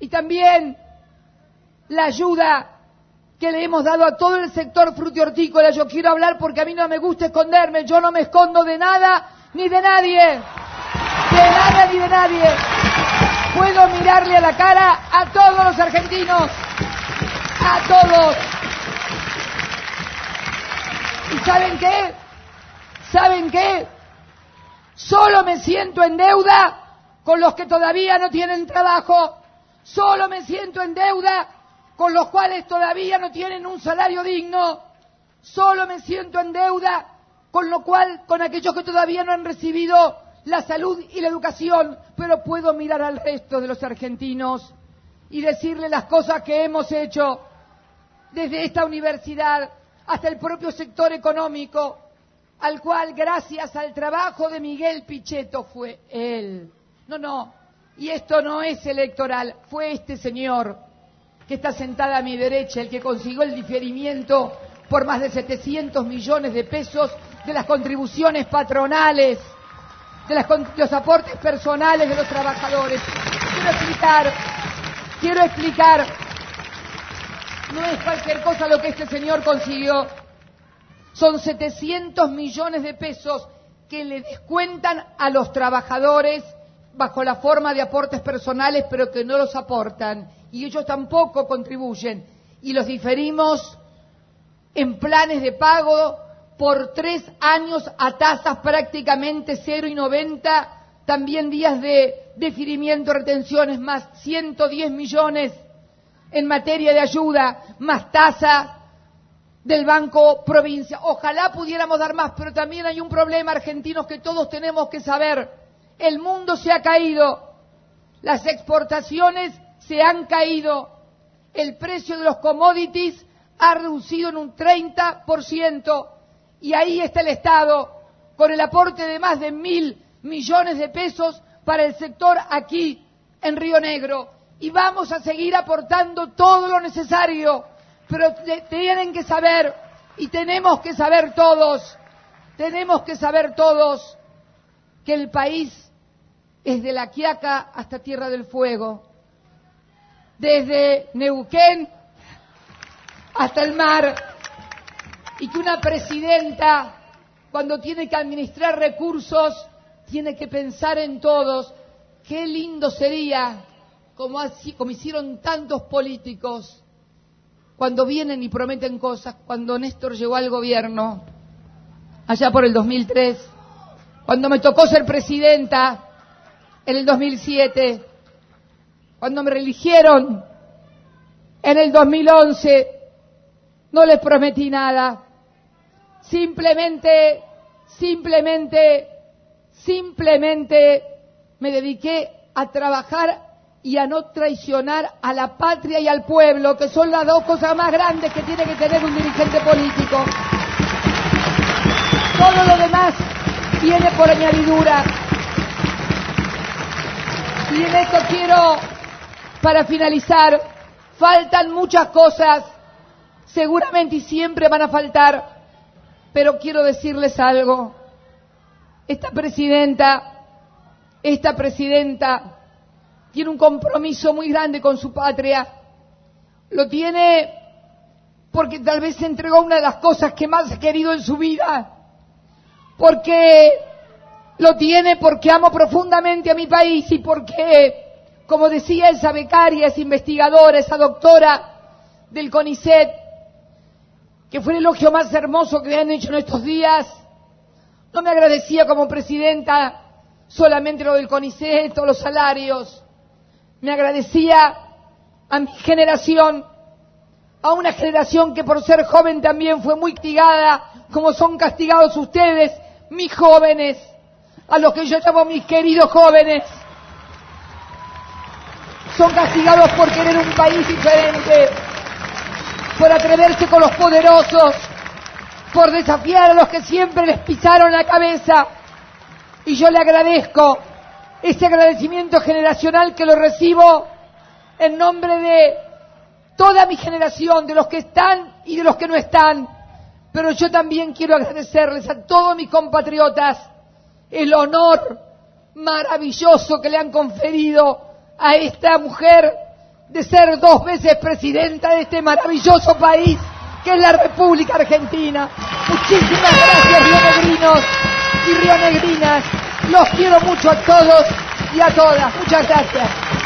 y también la ayuda que le hemos dado a todo el sector frutihortícola. Yo quiero hablar porque a mí no me gusta esconderme, yo no me escondo de nada ni de nadie, de nada ni de nadie. Puedo mirarle a la cara a todos los argentinos, a todos. ¿Y saben qué? ¿Saben qué? Solo me siento en deuda con los que todavía no tienen trabajo. Solo me siento en deuda con los cuales todavía no tienen un salario digno. Solo me siento en deuda con aquellos que todavía no han recibido la salud y la educación. Pero puedo mirar al resto de los argentinos y decirle las cosas que hemos hecho desde esta universidad hasta el propio sector económico, al cual gracias al trabajo de Miguel Pichetto fue él. No, y esto no es electoral, fue este señor que está sentada a mi derecha, el que consiguió el diferimiento por más de 700 millones de pesos de las contribuciones patronales, de los aportes personales de los trabajadores. Quiero explicar, no es cualquier cosa lo que este señor consiguió. Son 700 millones de pesos que le descuentan a los trabajadores bajo la forma de aportes personales, pero que no los aportan, y ellos tampoco contribuyen, y los diferimos en planes de pago por 3 años a tasas prácticamente 0,90, también días de diferimiento, retenciones, más 110 millones en materia de ayuda, más tasa del Banco Provincia. Ojalá pudiéramos dar más, pero también hay un problema, argentinos, que todos tenemos que saber. El mundo se ha caído, las exportaciones se han caído, el precio de los commodities ha reducido en un 30%, y ahí está el Estado, con el aporte de más de 1.000 millones de pesos para el sector aquí en Río Negro. Y vamos a seguir aportando todo lo necesario, pero tienen que saber, y tenemos que saber todos, que el país es de La Quiaca hasta Tierra del Fuego, desde Neuquén hasta el mar, y que una presidenta, cuando tiene que administrar recursos, tiene que pensar en todos. Qué lindo sería, como hicieron tantos políticos, cuando vienen y prometen cosas. Cuando Néstor llegó al gobierno, allá por el 2003, cuando me tocó ser presidenta en el 2007, cuando me reeligieron en el 2011, no les prometí nada. Simplemente me dediqué a trabajar y a no traicionar a la patria y al pueblo, que son las dos cosas más grandes que tiene que tener un dirigente político. Todo lo demás viene por añadidura. Y en esto quiero, para finalizar, faltan muchas cosas, seguramente y siempre van a faltar, pero quiero decirles algo. Esta presidenta tiene un compromiso muy grande con su patria. Lo tiene porque tal vez se entregó una de las cosas que más ha querido en su vida. Porque lo tiene porque amo profundamente a mi país, y porque, como decía esa becaria, esa investigadora, esa doctora del CONICET, que fue el elogio más hermoso que me han hecho en estos días, no me agradecía como presidenta solamente lo del CONICET o los salarios. Me agradecía a mi generación, a una generación que por ser joven también fue muy castigada, como son castigados ustedes, mis jóvenes, a los que yo llamo mis queridos jóvenes. Son castigados por querer un país diferente, por atreverse con los poderosos, por desafiar a los que siempre les pisaron la cabeza. Y yo le agradezco ese agradecimiento generacional, que lo recibo en nombre de toda mi generación, de los que están y de los que no están. Pero yo también quiero agradecerles a todos mis compatriotas el honor maravilloso que le han conferido a esta mujer de ser 2 veces presidenta de este maravilloso país que es la República Argentina. Muchísimas gracias, rionegrinos y rionegrinas. Los quiero mucho a todos y a todas. Muchas gracias.